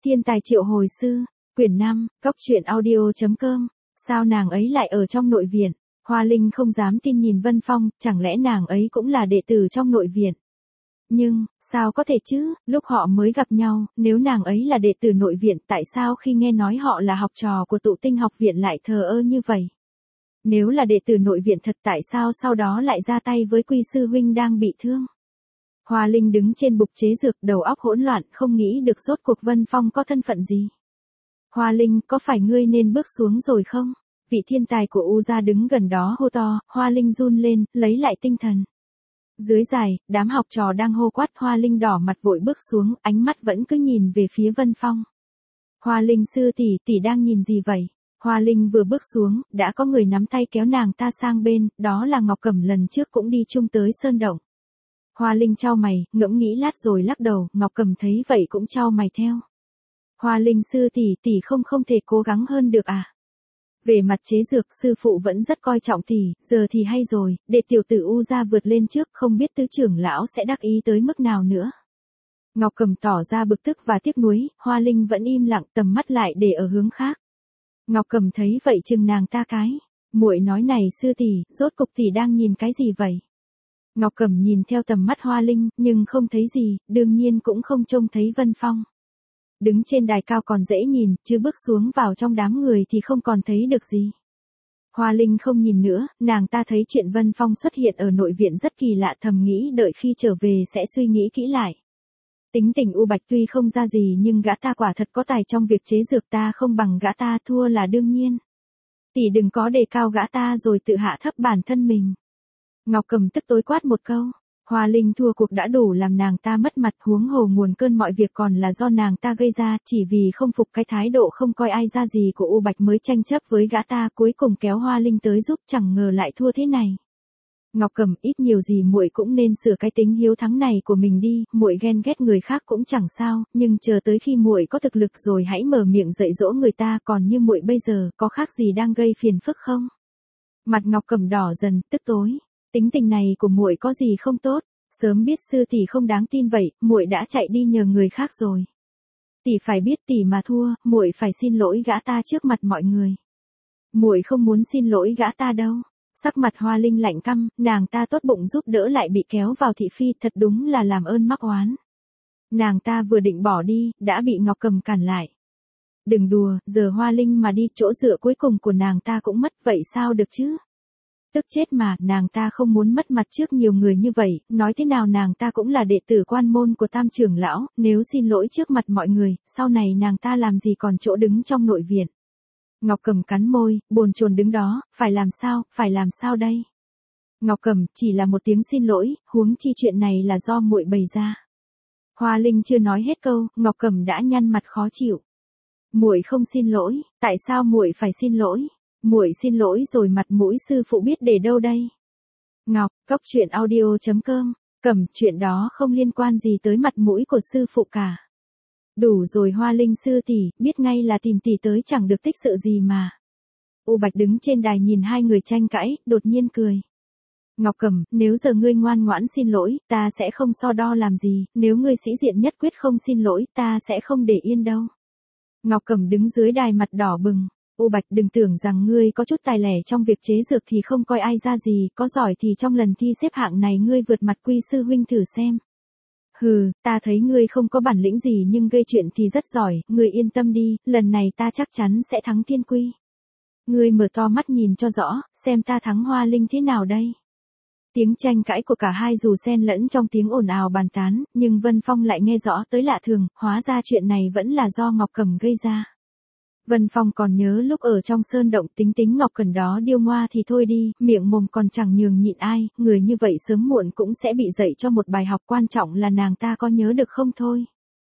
Thiên tài triệu hồi sư, quyển 5, Cóc truyện audio.com, sao nàng ấy lại ở trong nội viện? Hoa Linh không dám tin nhìn Vân Phong, chẳng lẽ nàng ấy cũng là đệ tử trong nội viện? Nhưng, sao có thể chứ, lúc họ mới gặp nhau, nếu nàng ấy là đệ tử nội viện tại sao khi nghe nói họ là học trò của tụ tinh học viện lại thờ ơ như vậy? Nếu là đệ tử nội viện thật tại sao sau đó lại ra tay với Quy sư huynh đang bị thương? Hoa Linh đứng trên bục chế dược đầu óc hỗn loạn không nghĩ được rốt cuộc Vân Phong có thân phận gì. Hoa Linh, có phải ngươi nên bước xuống rồi không? Vị thiên tài của U gia đứng gần đó hô to, Hoa Linh run lên, lấy lại tinh thần. Dưới đài, đám học trò đang hô quát Hoa Linh đỏ mặt vội bước xuống, ánh mắt vẫn cứ nhìn về phía Vân Phong. Hoa Linh sư tỷ đang nhìn gì vậy? Hoa Linh vừa bước xuống, đã có người nắm tay kéo nàng ta sang bên, đó là Ngọc Cẩm lần trước cũng đi chung tới Sơn Động. Hoa Linh chau mày, ngẫm nghĩ lát rồi lắc đầu, Ngọc Cẩm thấy vậy cũng chau mày theo. Hoa Linh sư tỷ không thể cố gắng hơn được à? Về mặt chế dược sư phụ vẫn rất coi trọng tỷ, giờ thì hay rồi, để tiểu tử U gia vượt lên trước không biết tứ trưởng lão sẽ đắc ý tới mức nào nữa. Ngọc Cẩm tỏ ra bực tức và tiếc nuối, Hoa Linh vẫn im lặng tầm mắt lại để ở hướng khác. Ngọc Cẩm thấy vậy chừng nàng ta cái, muội nói này sư tỷ, rốt cục tỷ đang nhìn cái gì vậy? Ngọc Cẩm nhìn theo tầm mắt Hoa Linh, nhưng không thấy gì, đương nhiên cũng không trông thấy Vân Phong. Đứng trên đài cao còn dễ nhìn, chứ bước xuống vào trong đám người thì không còn thấy được gì. Hoa Linh không nhìn nữa, nàng ta thấy chuyện Vân Phong xuất hiện ở nội viện rất kỳ lạ thầm nghĩ đợi khi trở về sẽ suy nghĩ kỹ lại. Tính tình U Bạch tuy không ra gì nhưng gã ta quả thật có tài trong việc chế dược ta không bằng gã ta thua là đương nhiên. Tỷ đừng có đề cao gã ta rồi tự hạ thấp bản thân mình. Ngọc Cẩm tức tối quát một câu. Hoa Linh thua cuộc đã đủ làm nàng ta mất mặt huống hồ nguồn cơn mọi việc còn là do nàng ta gây ra chỉ vì không phục cái thái độ không coi ai ra gì của U Bạch mới tranh chấp với gã ta cuối cùng kéo Hoa Linh tới giúp chẳng ngờ lại thua thế này. Ngọc Cẩm ít nhiều gì muội cũng nên sửa cái tính hiếu thắng này của mình đi, muội ghen ghét người khác cũng chẳng sao, nhưng chờ tới khi muội có thực lực rồi hãy mở miệng dạy dỗ người ta còn như muội bây giờ có khác gì đang gây phiền phức không? Mặt Ngọc Cẩm đỏ dần, tức tối. Tính tình này của muội có gì không tốt, sớm biết sư tỷ không đáng tin vậy, muội đã chạy đi nhờ người khác rồi. Tỷ phải biết tỷ mà thua, muội phải xin lỗi gã ta trước mặt mọi người. Muội không muốn xin lỗi gã ta đâu. Sắc mặt Hoa Linh lạnh căm, nàng ta tốt bụng giúp đỡ lại bị kéo vào thị phi, thật đúng là làm ơn mắc oán. Nàng ta vừa định bỏ đi, đã bị Ngọc Cẩm cản lại. Đừng đùa, giờ Hoa Linh mà đi, chỗ dựa cuối cùng của nàng ta cũng mất, vậy sao được chứ? Tức chết mà, nàng ta không muốn mất mặt trước nhiều người như vậy, nói thế nào nàng ta cũng là đệ tử quan môn của Tam trưởng lão, nếu xin lỗi trước mặt mọi người, sau này nàng ta làm gì còn chỗ đứng trong nội viện. Ngọc Cẩm cắn môi, bồn chồn đứng đó, phải làm sao đây? Ngọc Cẩm, chỉ là một tiếng xin lỗi, huống chi chuyện này là do muội bày ra. Hoa Linh chưa nói hết câu, Ngọc Cẩm đã nhăn mặt khó chịu. Muội không xin lỗi, tại sao muội phải xin lỗi? Muội xin lỗi rồi mặt mũi sư phụ biết để đâu đây? Ngọc, Cóc truyện audio.com, Cẩm, chuyện đó không liên quan gì tới mặt mũi của sư phụ cả. Đủ rồi Hoa Linh sư tỷ, biết ngay là tìm tỷ tới chẳng được tích sự gì mà. U Bạch đứng trên đài nhìn hai người tranh cãi, đột nhiên cười. Ngọc Cẩm, nếu giờ ngươi ngoan ngoãn xin lỗi, ta sẽ không so đo làm gì, nếu ngươi sĩ diện nhất quyết không xin lỗi, ta sẽ không để yên đâu. Ngọc Cẩm đứng dưới đài mặt đỏ bừng. U Bạch đừng tưởng rằng ngươi có chút tài lẻ trong việc chế dược thì không coi ai ra gì, có giỏi thì trong lần thi xếp hạng này ngươi vượt mặt Quy sư huynh thử xem. Hừ, ta thấy ngươi không có bản lĩnh gì nhưng gây chuyện thì rất giỏi, ngươi yên tâm đi, lần này ta chắc chắn sẽ thắng Thiên Quy. Ngươi mở to mắt nhìn cho rõ, xem ta thắng Hoa Linh thế nào đây. Tiếng tranh cãi của cả hai dù xen lẫn trong tiếng ồn ào bàn tán, nhưng Vân Phong lại nghe rõ tới lạ thường, hóa ra chuyện này vẫn là do Ngọc Cẩm gây ra. Vân Phong còn nhớ lúc ở trong Sơn Động tính Ngọc Cẩm đó điêu ngoa thì thôi đi, miệng mồm còn chẳng nhường nhịn ai, người như vậy sớm muộn cũng sẽ bị dạy cho một bài học quan trọng là nàng ta có nhớ được không thôi.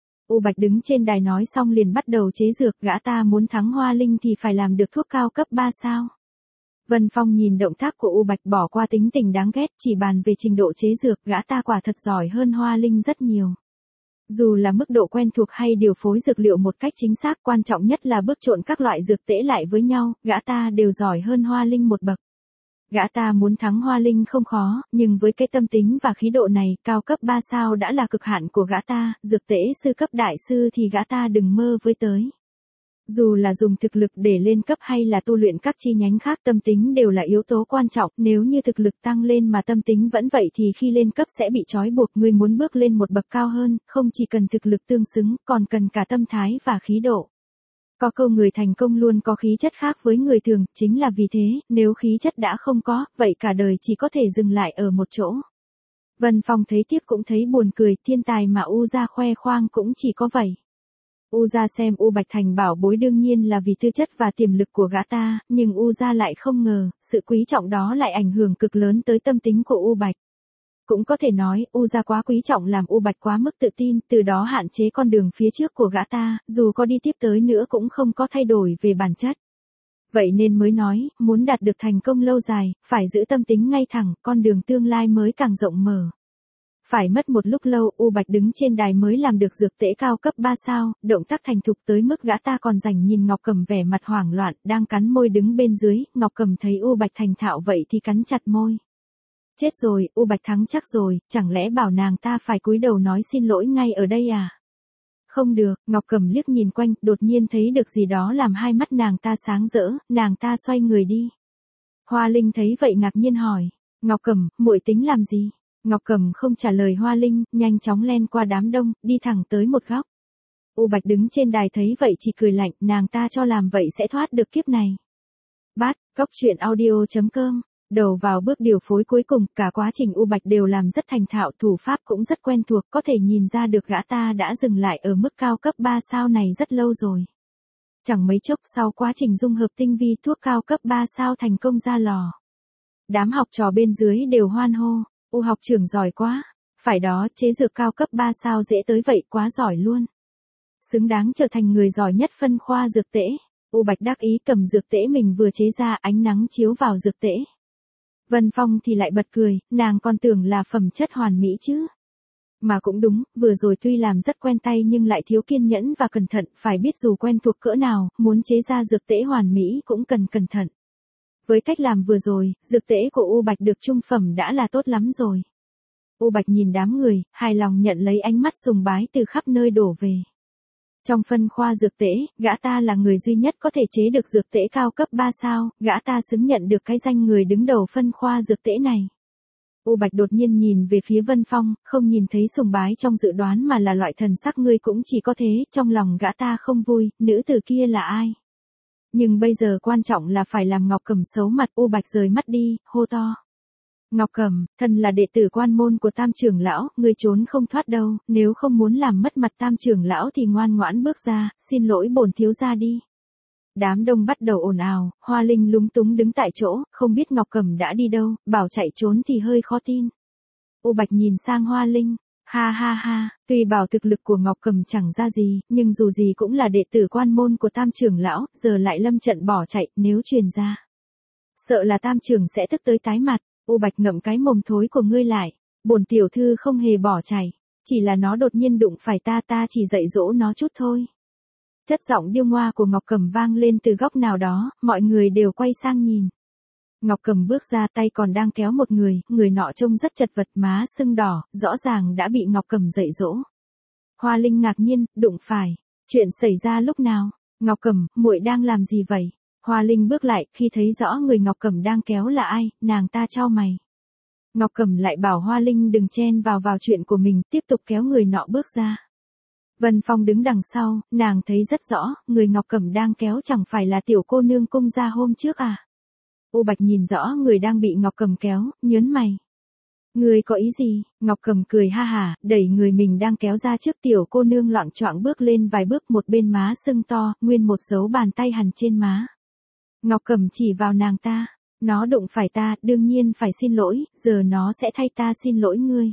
U Bạch đứng trên đài nói xong liền bắt đầu chế dược, gã ta muốn thắng Hoa Linh thì phải làm được thuốc cao cấp 3 sao. Vân Phong nhìn động tác của U Bạch bỏ qua tính tình đáng ghét, chỉ bàn về trình độ chế dược, gã ta quả thật giỏi hơn Hoa Linh rất nhiều. Dù là mức độ quen thuộc hay điều phối dược liệu một cách chính xác, quan trọng nhất là bước trộn các loại dược tễ lại với nhau, gã ta đều giỏi hơn Hoa Linh một bậc. Gã ta muốn thắng Hoa Linh không khó, nhưng với cái tâm tính và khí độ này, cao cấp 3 sao đã là cực hạn của gã ta, dược tễ sư cấp đại sư thì gã ta đừng mơ với tới. Dù là dùng thực lực để lên cấp hay là tu luyện các chi nhánh khác, tâm tính đều là yếu tố quan trọng, nếu như thực lực tăng lên mà tâm tính vẫn vậy thì khi lên cấp sẽ bị trói buộc. Người muốn bước lên một bậc cao hơn, không chỉ cần thực lực tương xứng, còn cần cả tâm thái và khí độ. Có câu người thành công luôn có khí chất khác với người thường, chính là vì thế, nếu khí chất đã không có, vậy cả đời chỉ có thể dừng lại ở một chỗ. Vân Phong thấy tiếp cũng thấy buồn cười, thiên tài mà U gia khoe khoang cũng chỉ có vậy. U gia xem U Bạch thành bảo bối đương nhiên là vì tư chất và tiềm lực của gã ta, nhưng U gia lại không ngờ, sự quý trọng đó lại ảnh hưởng cực lớn tới tâm tính của U Bạch. Cũng có thể nói, U gia quá quý trọng làm U Bạch quá mức tự tin, từ đó hạn chế con đường phía trước của gã ta, dù có đi tiếp tới nữa cũng không có thay đổi về bản chất. Vậy nên mới nói, muốn đạt được thành công lâu dài, phải giữ tâm tính ngay thẳng, con đường tương lai mới càng rộng mở. Phải mất một lúc lâu, U Bạch đứng trên đài mới làm được dược tễ cao cấp 3 sao, động tác thành thục tới mức gã ta còn rảnh nhìn Ngọc Cầm vẻ mặt hoảng loạn, đang cắn môi đứng bên dưới. Ngọc Cầm thấy U Bạch thành thạo vậy thì cắn chặt môi. Chết rồi, U Bạch thắng chắc rồi, chẳng lẽ bảo nàng ta phải cúi đầu nói xin lỗi ngay ở đây à? Không được, Ngọc Cầm liếc nhìn quanh, đột nhiên thấy được gì đó làm hai mắt nàng ta sáng rỡ, nàng ta xoay người đi. Hoa Linh thấy vậy ngạc nhiên hỏi, Ngọc Cầm, muội tính làm gì? Ngọc Cầm không trả lời Hoa Linh, nhanh chóng len qua đám đông, đi thẳng tới một góc. U Bạch đứng trên đài thấy vậy chỉ cười lạnh, nàng ta cho làm vậy sẽ thoát được kiếp này. Bát, cóc truyện audio.com. Đầu vào bước điều phối cuối cùng, cả quá trình U Bạch đều làm rất thành thạo, thủ pháp cũng rất quen thuộc, có thể nhìn ra được gã ta đã dừng lại ở mức cao cấp 3 sao này rất lâu rồi. Chẳng mấy chốc sau quá trình dung hợp tinh vi thuốc cao cấp 3 sao thành công ra lò. Đám học trò bên dưới đều hoan hô, U học trưởng giỏi quá, phải đó, chế dược cao cấp 3 sao dễ tới vậy, quá giỏi luôn. Xứng đáng trở thành người giỏi nhất phân khoa dược tễ. U Bạch đắc ý cầm dược tễ mình vừa chế ra, ánh nắng chiếu vào dược tễ. Vân Phong thì lại bật cười, nàng còn tưởng là phẩm chất hoàn mỹ chứ. Mà cũng đúng, vừa rồi tuy làm rất quen tay nhưng lại thiếu kiên nhẫn và cẩn thận, phải biết dù quen thuộc cỡ nào, muốn chế ra dược tễ hoàn mỹ cũng cần cẩn thận. Với cách làm vừa rồi, dược tễ của U Bạch được trung phẩm đã là tốt lắm rồi. U Bạch nhìn đám người, hài lòng nhận lấy ánh mắt sùng bái từ khắp nơi đổ về. Trong phân khoa dược tễ, gã ta là người duy nhất có thể chế được dược tễ cao cấp 3 sao, gã ta xứng nhận được cái danh người đứng đầu phân khoa dược tễ này. U Bạch đột nhiên nhìn về phía Vân Phong, không nhìn thấy sùng bái trong dự đoán mà là loại thần sắc ngươi cũng chỉ có thế, trong lòng gã ta không vui, nữ tử kia là ai? Nhưng bây giờ quan trọng là phải làm Ngọc Cầm xấu mặt. U Bạch rời mắt đi, hô to. Ngọc Cầm, thân là đệ tử quan môn của Tam trưởng lão, ngươi trốn không thoát đâu, nếu không muốn làm mất mặt Tam trưởng lão thì ngoan ngoãn bước ra, xin lỗi bổn thiếu gia đi. Đám đông bắt đầu ồn ào, Hoa Linh lúng túng đứng tại chỗ, không biết Ngọc Cầm đã đi đâu, bảo chạy trốn thì hơi khó tin. U Bạch nhìn sang Hoa Linh, ha ha ha, tuy bảo thực lực của Ngọc Cầm chẳng ra gì, nhưng dù gì cũng là đệ tử quan môn của Tam trưởng lão, giờ lại lâm trận bỏ chạy, nếu truyền ra. Sợ là Tam trưởng sẽ tức tới tái mặt. U Bạch ngậm cái mồm thối của ngươi lại, bổn tiểu thư không hề bỏ chạy, chỉ là nó đột nhiên đụng phải ta chỉ dạy dỗ nó chút thôi. Chất giọng điêu ngoa của Ngọc Cầm vang lên từ góc nào đó, mọi người đều quay sang nhìn. Ngọc Cầm bước ra, tay còn đang kéo một người nọ trông rất chật vật, má sưng đỏ, rõ ràng đã bị Ngọc Cầm dạy dỗ. Hoa Linh ngạc nhiên, đụng phải, chuyện xảy ra lúc nào? Ngọc Cầm, muội đang làm gì vậy? Hoa Linh bước lại, khi thấy rõ người Ngọc Cầm đang kéo là ai, nàng ta chau mày. Ngọc Cầm lại bảo Hoa Linh đừng chen vào chuyện của mình, tiếp tục kéo người nọ bước ra. Vân Phong đứng đằng sau, nàng thấy rất rõ, người Ngọc Cầm đang kéo chẳng phải là tiểu cô nương cung gia hôm trước à. U Bạch nhìn rõ người đang bị Ngọc Cầm kéo, nhớn mày. Ngươi có ý gì? Ngọc Cầm cười ha hả, đẩy người mình đang kéo ra trước tiểu cô nương loạng choạng bước lên vài bước, một bên má sưng to, nguyên một dấu bàn tay hằn trên má. Ngọc Cầm chỉ vào nàng ta, nó đụng phải ta, đương nhiên phải xin lỗi, giờ nó sẽ thay ta xin lỗi ngươi.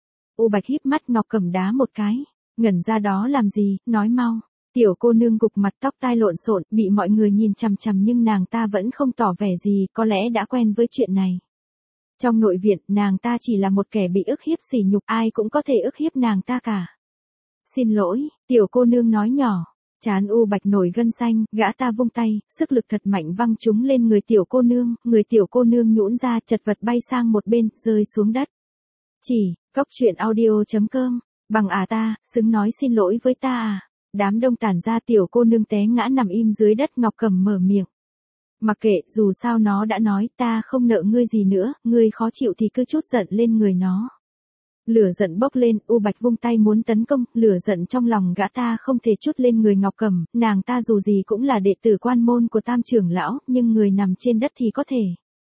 U Bạch híp mắt, Ngọc Cầm đá một cái, ngẩn ra đó làm gì, nói mau. Tiểu cô nương gục mặt, tóc tai lộn xộn, bị mọi người nhìn chằm chằm nhưng nàng ta vẫn không tỏ vẻ gì, có lẽ đã quen với chuyện này. Trong nội viện, nàng ta chỉ là một kẻ bị ức hiếp sỉ nhục, ai cũng có thể ức hiếp nàng ta cả. Xin lỗi, tiểu cô nương nói nhỏ. Trán U Bạch nổi gân xanh, gã ta vung tay, sức lực thật mạnh văng trúng lên người tiểu cô nương nhũn ra chật vật bay sang một bên, rơi xuống đất. Chỉ, cóc truyện audio.com, bằng ta, xứng nói xin lỗi với ta à. Đám đông tản ra tiểu cô nương té ngã nằm im dưới đất. Ngọc Cẩm mở miệng. Mặc kệ, dù sao nó đã nói ta không nợ ngươi gì nữa, ngươi khó chịu thì cứ trút giận lên người nó. Lửa giận bốc lên, U Bạch vung tay muốn tấn công, lửa giận trong lòng gã ta không thể trút lên người Ngọc Cẩm, nàng ta dù gì cũng là đệ tử quan môn của Tam trưởng lão, nhưng người nằm trên đất thì có thể.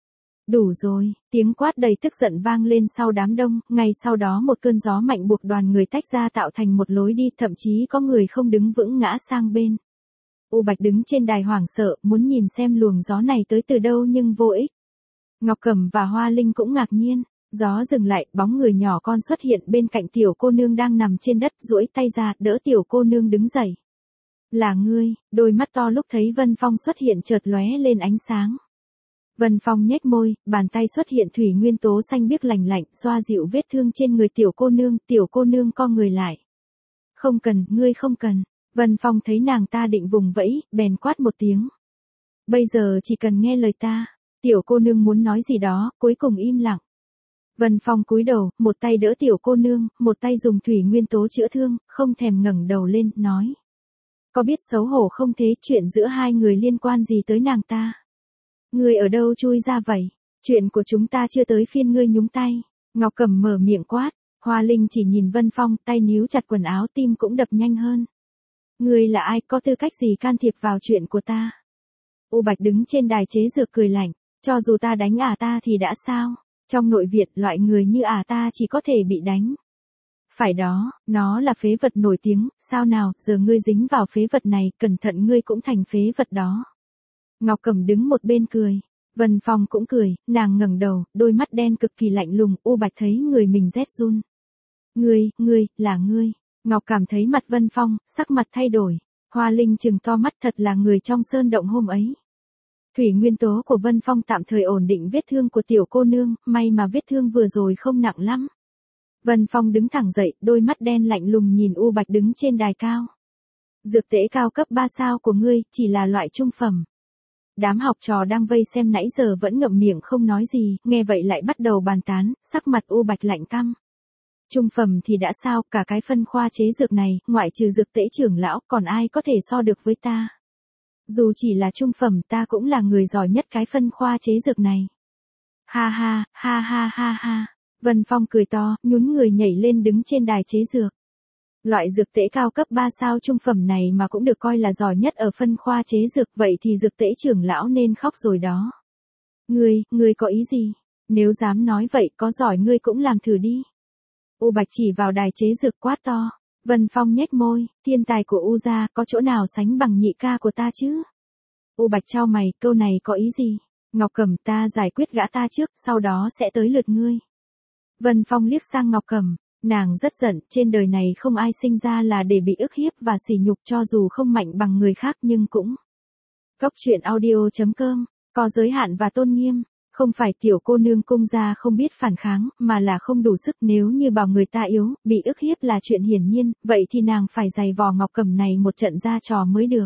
Đủ rồi, tiếng quát đầy tức giận vang lên sau đám đông, ngay sau đó một cơn gió mạnh buộc đoàn người tách ra tạo thành một lối đi, thậm chí có người không đứng vững ngã sang bên. U Bạch đứng trên đài hoảng sợ, muốn nhìn xem luồng gió này tới từ đâu nhưng vô ích. Ngọc Cẩm và Hoa Linh cũng ngạc nhiên. Gió dừng lại, bóng người nhỏ con xuất hiện bên cạnh tiểu cô nương đang nằm trên đất, duỗi tay ra, đỡ tiểu cô nương đứng dậy. Là ngươi, đôi mắt to lúc thấy Vân Phong xuất hiện chợt lóe lên ánh sáng. Vân Phong nhếch môi, bàn tay xuất hiện thủy nguyên tố xanh biếc lạnh lạnh, xoa dịu vết thương trên người tiểu cô nương co người lại. Không cần, ngươi không cần. Vân Phong thấy nàng ta định vùng vẫy, bèn quát một tiếng. Bây giờ chỉ cần nghe lời ta. Tiểu cô nương muốn nói gì đó, cuối cùng im lặng. Vân Phong cúi đầu, một tay đỡ tiểu cô nương, một tay dùng thủy nguyên tố chữa thương, không thèm ngẩng đầu lên, nói. Có biết xấu hổ không thế, chuyện giữa hai người liên quan gì tới nàng ta? Ngươi ở đâu chui ra vậy? Chuyện của chúng ta chưa tới phiên ngươi nhúng tay. Ngọc Cẩm mở miệng quát, Hoa Linh chỉ nhìn Vân Phong, tay níu chặt quần áo, tim cũng đập nhanh hơn. Ngươi là ai, có tư cách gì can thiệp vào chuyện của ta? U Bạch đứng trên đài chế dược cười lạnh, cho dù ta đánh ta thì đã sao? Trong nội viện, loại người như ta chỉ có thể bị đánh. Phải đó, nó là phế vật nổi tiếng, sao nào, giờ ngươi dính vào phế vật này, cẩn thận ngươi cũng thành phế vật đó. Ngọc Cẩm đứng một bên cười. Vân Phong cũng cười, nàng ngẩng đầu, đôi mắt đen cực kỳ lạnh lùng, U Bạch thấy người mình rét run. Ngươi, là ngươi. Ngọc cảm thấy mặt Vân Phong, sắc mặt thay đổi. Hoa Linh trừng to mắt, thật là người trong sơn động hôm ấy. Thủy nguyên tố của Vân Phong tạm thời ổn định vết thương của tiểu cô nương, may mà vết thương vừa rồi không nặng lắm. Vân Phong đứng thẳng dậy, đôi mắt đen lạnh lùng nhìn U Bạch đứng trên đài cao. Dược tễ cao cấp 3 sao của ngươi, chỉ là loại trung phẩm. Đám học trò đang vây xem nãy giờ vẫn ngậm miệng không nói gì, nghe vậy lại bắt đầu bàn tán, sắc mặt U Bạch lạnh căm. Trung phẩm thì đã sao, cả cái phân khoa chế dược này, ngoại trừ dược tễ trưởng lão, còn ai có thể so được với ta. Dù chỉ là trung phẩm ta cũng là người giỏi nhất cái phân khoa chế dược này. Ha ha, ha ha ha ha. Vân Phong cười to, nhún người nhảy lên đứng trên đài chế dược. Loại dược tễ cao cấp 3 sao trung phẩm này mà cũng được coi là giỏi nhất ở phân khoa chế dược, vậy thì dược tễ trưởng lão nên khóc rồi đó. Ngươi có ý gì? Nếu dám nói vậy có giỏi ngươi cũng làm thử đi. U Bạch chỉ vào đài chế dược quát to. Vân Phong nhếch môi, thiên tài của U gia có chỗ nào sánh bằng nhị ca của ta chứ? U Bạch chau mày, câu này có ý gì? Ngọc Cẩm, ta giải quyết gã ta trước, sau đó sẽ tới lượt ngươi. Vân Phong liếc sang Ngọc Cẩm, nàng rất giận, trên đời này không ai sinh ra là để bị ức hiếp và sỉ nhục, cho dù không mạnh bằng người khác nhưng cũng. Cóc truyện audio.com, có giới hạn và tôn nghiêm. Không phải tiểu cô nương cung gia không biết phản kháng, mà là không đủ sức, nếu như bảo người ta yếu, bị ức hiếp là chuyện hiển nhiên, vậy thì nàng phải giày vò Ngọc Cẩm này một trận ra trò mới được.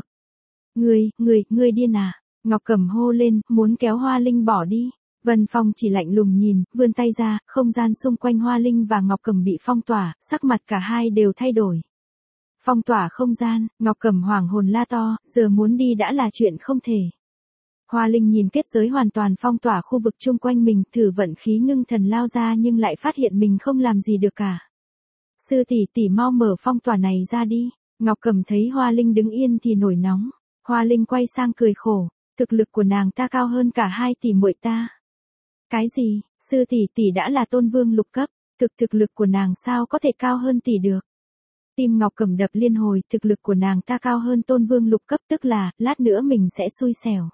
Ngươi điên à? Ngọc Cẩm hô lên, muốn kéo Hoa Linh bỏ đi. Vân Phong chỉ lạnh lùng nhìn, vươn tay ra, không gian xung quanh Hoa Linh và Ngọc Cẩm bị phong tỏa, sắc mặt cả hai đều thay đổi. Phong tỏa không gian, Ngọc Cẩm hoảng hồn la to, giờ muốn đi đã là chuyện không thể. Hoa Linh nhìn kết giới hoàn toàn phong tỏa khu vực chung quanh mình, thử vận khí ngưng thần lao ra nhưng lại phát hiện mình không làm gì được cả. Sư tỷ mau mở phong tỏa này ra đi. Ngọc Cẩm thấy Hoa Linh đứng yên thì nổi nóng. Hoa Linh quay sang cười khổ, thực lực của nàng ta cao hơn cả hai tỷ muội ta. Cái gì, sư tỷ đã là tôn vương lục cấp, thực lực của nàng sao có thể cao hơn tỷ được. Tim Ngọc Cẩm đập liên hồi, thực lực của nàng ta cao hơn tôn vương lục cấp, tức là, lát nữa mình sẽ xui xẻo.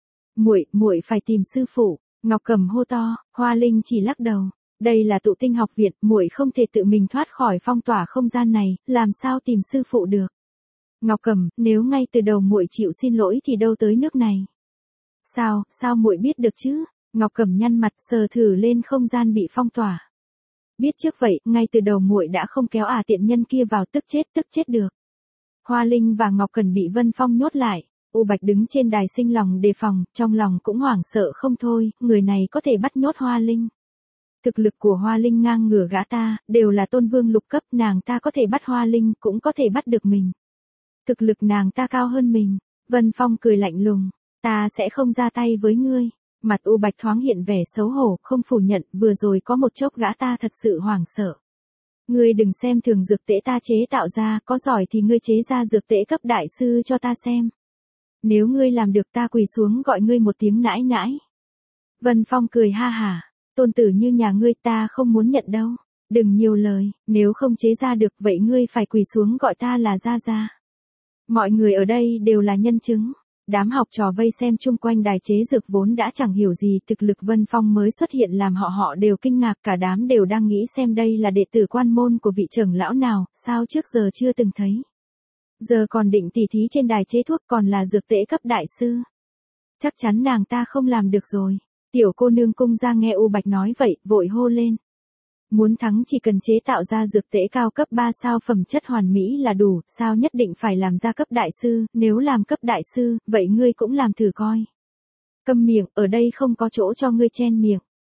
Muội phải tìm sư phụ. Ngọc Cẩm hô to, Hoa Linh chỉ lắc đầu. Đây là tụ tinh học viện, muội không thể tự mình thoát khỏi phong tỏa không gian này, làm sao tìm sư phụ được. Ngọc Cẩm, nếu ngay từ đầu muội chịu xin lỗi thì đâu tới nước này. Sao muội biết được chứ? Ngọc Cẩm nhăn mặt sờ thử lên không gian bị phong tỏa. Biết trước vậy, ngay từ đầu muội đã không kéo tiện nhân kia vào, tức chết được. Hoa Linh và Ngọc Cẩn bị Vân Phong nhốt lại. U Bạch đứng trên đài sinh lòng đề phòng, trong lòng cũng hoảng sợ không thôi, người này có thể bắt nhốt Hoa Linh. Thực lực của Hoa Linh ngang ngửa gã ta, đều là tôn vương lục cấp, nàng ta có thể bắt Hoa Linh, cũng có thể bắt được mình. Thực lực nàng ta cao hơn mình. Vân Phong cười lạnh lùng, ta sẽ không ra tay với ngươi. Mặt U Bạch thoáng hiện vẻ xấu hổ, không phủ nhận, vừa rồi có một chốc gã ta thật sự hoảng sợ. Ngươi đừng xem thường dược tễ ta chế tạo ra, có giỏi thì ngươi chế ra dược tễ cấp đại sư cho ta xem. Nếu ngươi làm được ta quỳ xuống gọi ngươi một tiếng nãi nãi. Vân Phong cười ha hả, tôn tử như nhà ngươi ta không muốn nhận đâu. Đừng nhiều lời, nếu không chế ra được vậy ngươi phải quỳ xuống gọi ta là gia gia. Mọi người ở đây đều là nhân chứng. Đám học trò vây xem chung quanh đài chế dược vốn đã chẳng hiểu gì, thực lực Vân Phong mới xuất hiện làm họ đều kinh ngạc, cả đám đều đang nghĩ xem đây là đệ tử quan môn của vị trưởng lão nào, sao trước giờ chưa từng thấy. Giờ còn định tỉ thí trên đài chế thuốc, còn là dược tễ cấp đại sư. Chắc chắn nàng ta không làm được rồi. Tiểu cô nương cung ra nghe U Bạch nói vậy, vội hô lên. Muốn thắng chỉ cần chế tạo ra dược tễ cao cấp 3 sao phẩm chất hoàn mỹ là đủ, sao nhất định phải làm ra cấp đại sư, nếu làm cấp đại sư, vậy ngươi cũng làm thử coi. Câm miệng, ở đây không có chỗ cho ngươi chen miệng.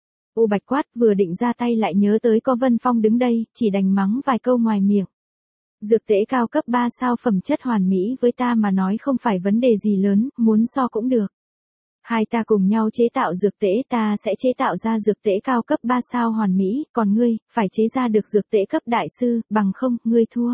U Bạch quát, vừa định ra tay lại nhớ tới có Vân Phong đứng đây, chỉ đành mắng vài câu ngoài miệng. Dược tễ cao cấp 3 sao phẩm chất hoàn mỹ với ta mà nói không phải vấn đề gì lớn, muốn so cũng được. Hai ta cùng nhau chế tạo dược tễ, ta sẽ chế tạo ra dược tễ cao cấp 3 sao hoàn mỹ, còn ngươi, phải chế ra được dược tễ cấp đại sư, bằng không, ngươi thua.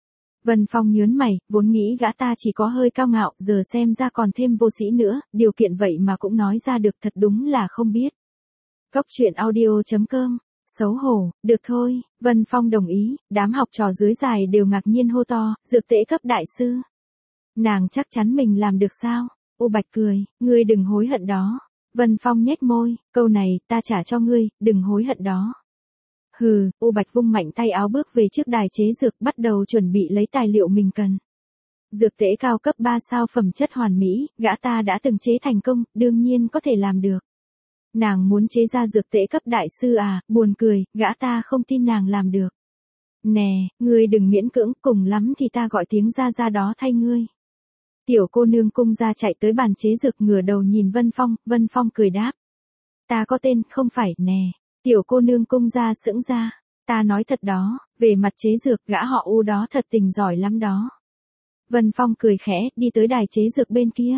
Vân Phong nhớn mày, vốn nghĩ gã ta chỉ có hơi cao ngạo, giờ xem ra còn thêm vô sĩ nữa, điều kiện vậy mà cũng nói ra được, thật đúng là không biết. Cốc truyện audio.com, xấu hổ, được thôi, Vân Phong đồng ý, đám học trò dưới đài đều ngạc nhiên hô to, dược tễ cấp đại sư. Nàng chắc chắn mình làm được sao? U Bạch cười, ngươi đừng hối hận đó. Vân Phong nhếch môi, câu này ta trả cho ngươi, đừng hối hận đó. Hừ, U Bạch vung mạnh tay áo bước về trước đài chế dược, bắt đầu chuẩn bị lấy tài liệu mình cần. Dược tễ cao cấp 3 sao phẩm chất hoàn mỹ, gã ta đã từng chế thành công, đương nhiên có thể làm được. Nàng muốn chế ra dược tễ cấp đại sư à, buồn cười, gã ta không tin nàng làm được. Nè, ngươi đừng miễn cưỡng, cùng lắm thì ta gọi tiếng ra đó thay ngươi. Tiểu cô nương cung ra chạy tới bàn chế dược, ngửa đầu nhìn Vân Phong cười đáp. Ta có tên, không phải, nè. Tiểu cô nương cung ra sững ra. Ta nói thật đó, về mặt chế dược gã họ U đó thật tình giỏi lắm đó. Vân Phong cười khẽ, đi tới đài chế dược bên kia.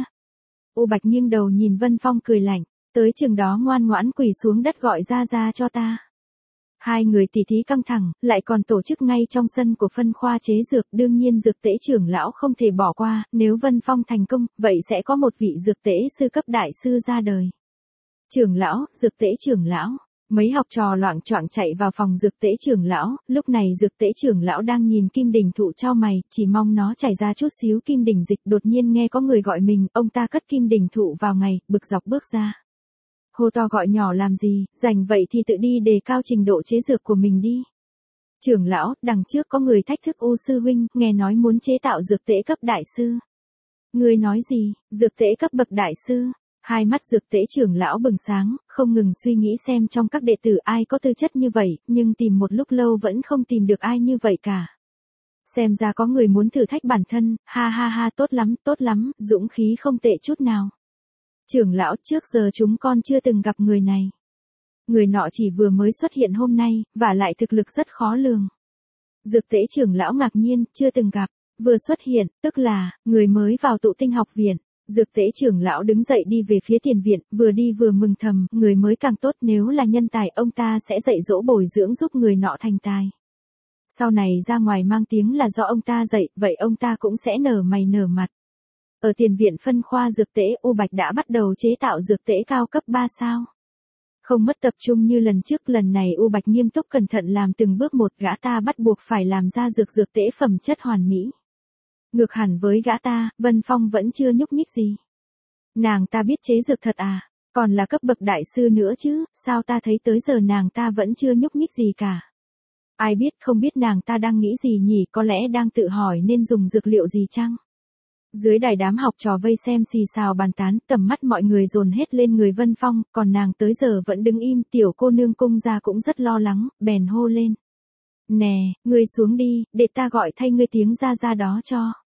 U Bạch nghiêng đầu nhìn Vân Phong cười lạnh, tới chừng đó ngoan ngoãn quỳ xuống đất gọi ra cho ta. Hai người tỉ thí căng thẳng, lại còn tổ chức ngay trong sân của phân khoa chế dược, đương nhiên dược tễ trưởng lão không thể bỏ qua, nếu Vân Phong thành công, vậy sẽ có một vị dược tễ sư cấp đại sư ra đời. Trưởng lão, dược tễ trưởng lão, mấy học trò loạng choạng chạy vào phòng dược tễ trưởng lão, lúc này dược tễ trưởng lão đang nhìn kim đỉnh thụ chau mày, chỉ mong nó chảy ra chút xíu kim đỉnh dịch, đột nhiên nghe có người gọi mình, ông ta cất kim đỉnh thụ vào ngày, bực dọc bước ra. Hô to gọi nhỏ làm gì, rảnh vậy thì tự đi đề cao trình độ chế dược của mình đi. Trưởng lão, đằng trước có người thách thức U sư huynh, nghe nói muốn chế tạo dược tễ cấp đại sư. Người nói gì, dược tễ cấp bậc đại sư? Hai mắt dược tễ trưởng lão bừng sáng, không ngừng suy nghĩ xem trong các đệ tử ai có tư chất như vậy, nhưng tìm một lúc lâu vẫn không tìm được ai như vậy cả. Xem ra có người muốn thử thách bản thân, ha ha ha, tốt lắm, dũng khí không tệ chút nào. Trưởng lão, trước giờ chúng con chưa từng gặp người này. Người nọ chỉ vừa mới xuất hiện hôm nay, và lại thực lực rất khó lường. Dược tễ trưởng lão ngạc nhiên, chưa từng gặp, vừa xuất hiện, tức là, người mới vào tụ tinh học viện. Dược tễ trưởng lão đứng dậy đi về phía tiền viện, vừa đi vừa mừng thầm, người mới càng tốt, nếu là nhân tài ông ta sẽ dạy dỗ bồi dưỡng giúp người nọ thành tài. Sau này ra ngoài mang tiếng là do ông ta dạy, vậy ông ta cũng sẽ nở mày nở mặt. Ở tiền viện phân khoa dược tễ, U Bạch đã bắt đầu chế tạo dược tễ cao cấp 3 sao. Không mất tập trung như lần trước, lần này U Bạch nghiêm túc cẩn thận làm từng bước một, gã ta bắt buộc phải làm ra dược tễ phẩm chất hoàn mỹ. Ngược hẳn với gã ta, Vân Phong vẫn chưa nhúc nhích gì. Nàng ta biết chế dược thật à, còn là cấp bậc đại sư nữa chứ, sao ta thấy tới giờ nàng ta vẫn chưa nhúc nhích gì cả. Ai biết, không biết nàng ta đang nghĩ gì nhỉ, có lẽ đang tự hỏi nên dùng dược liệu gì chăng? Dưới đài đám học trò vây xem xì xào bàn tán, tầm mắt mọi người dồn hết lên người Vân Phong, còn nàng tới giờ vẫn đứng im, tiểu cô nương cung ra cũng rất lo lắng, bèn hô lên. Nè, ngươi xuống đi, để ta gọi thay ngươi tiếng ra đó cho.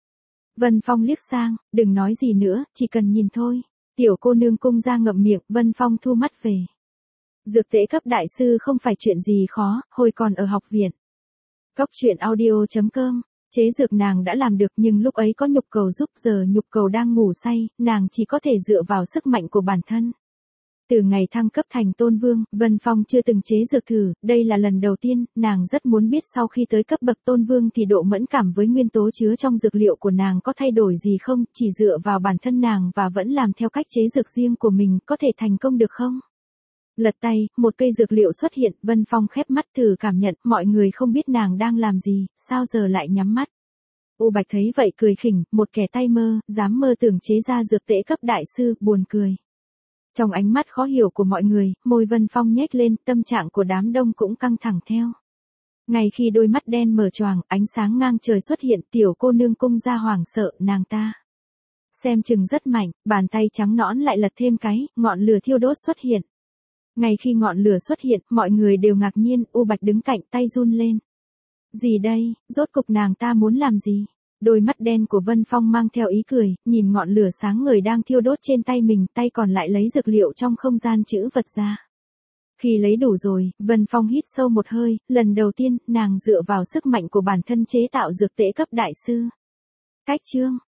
Vân Phong liếc sang, đừng nói gì nữa, chỉ cần nhìn thôi. Tiểu cô nương cung ra ngậm miệng, Vân Phong thu mắt về. Dược tễ cấp đại sư không phải chuyện gì khó, hồi còn ở học viện. Cóc truyện audio.com, chế dược nàng đã làm được nhưng lúc ấy có nhục cầu giúp, giờ nhục cầu đang ngủ say, nàng chỉ có thể dựa vào sức mạnh của bản thân. Từ ngày thăng cấp thành tôn vương, Vân Phong chưa từng chế dược thử, đây là lần đầu tiên, nàng rất muốn biết sau khi tới cấp bậc tôn vương thì độ mẫn cảm với nguyên tố chứa trong dược liệu của nàng có thay đổi gì không, chỉ dựa vào bản thân nàng và vẫn làm theo cách chế dược riêng của mình, có thể thành công được không? Lật tay, một cây dược liệu xuất hiện, Vân Phong khép mắt thử cảm nhận, mọi người không biết nàng đang làm gì, sao giờ lại nhắm mắt. U Bạch thấy vậy cười khỉnh, một kẻ tay mơ, dám mơ tưởng chế ra dược tễ cấp đại sư, buồn cười. Trong ánh mắt khó hiểu của mọi người, môi Vân Phong nhếch lên, tâm trạng của đám đông cũng căng thẳng theo. Ngay khi đôi mắt đen mở choàng, ánh sáng ngang trời xuất hiện, tiểu cô nương cung ra hoảng sợ, nàng ta xem chừng rất mạnh, bàn tay trắng nõn lại lật thêm cái, ngọn lửa thiêu đốt xuất hiện. Ngay khi ngọn lửa xuất hiện, mọi người đều ngạc nhiên, U Bạch đứng cạnh tay run lên. Gì đây, rốt cục nàng ta muốn làm gì? Đôi mắt đen của Vân Phong mang theo ý cười, nhìn ngọn lửa sáng ngời đang thiêu đốt trên tay mình, tay còn lại lấy dược liệu trong không gian trữ vật ra. Khi lấy đủ rồi, Vân Phong hít sâu một hơi, lần đầu tiên, nàng dựa vào sức mạnh của bản thân chế tạo dược tễ cấp đại sư. Cách chương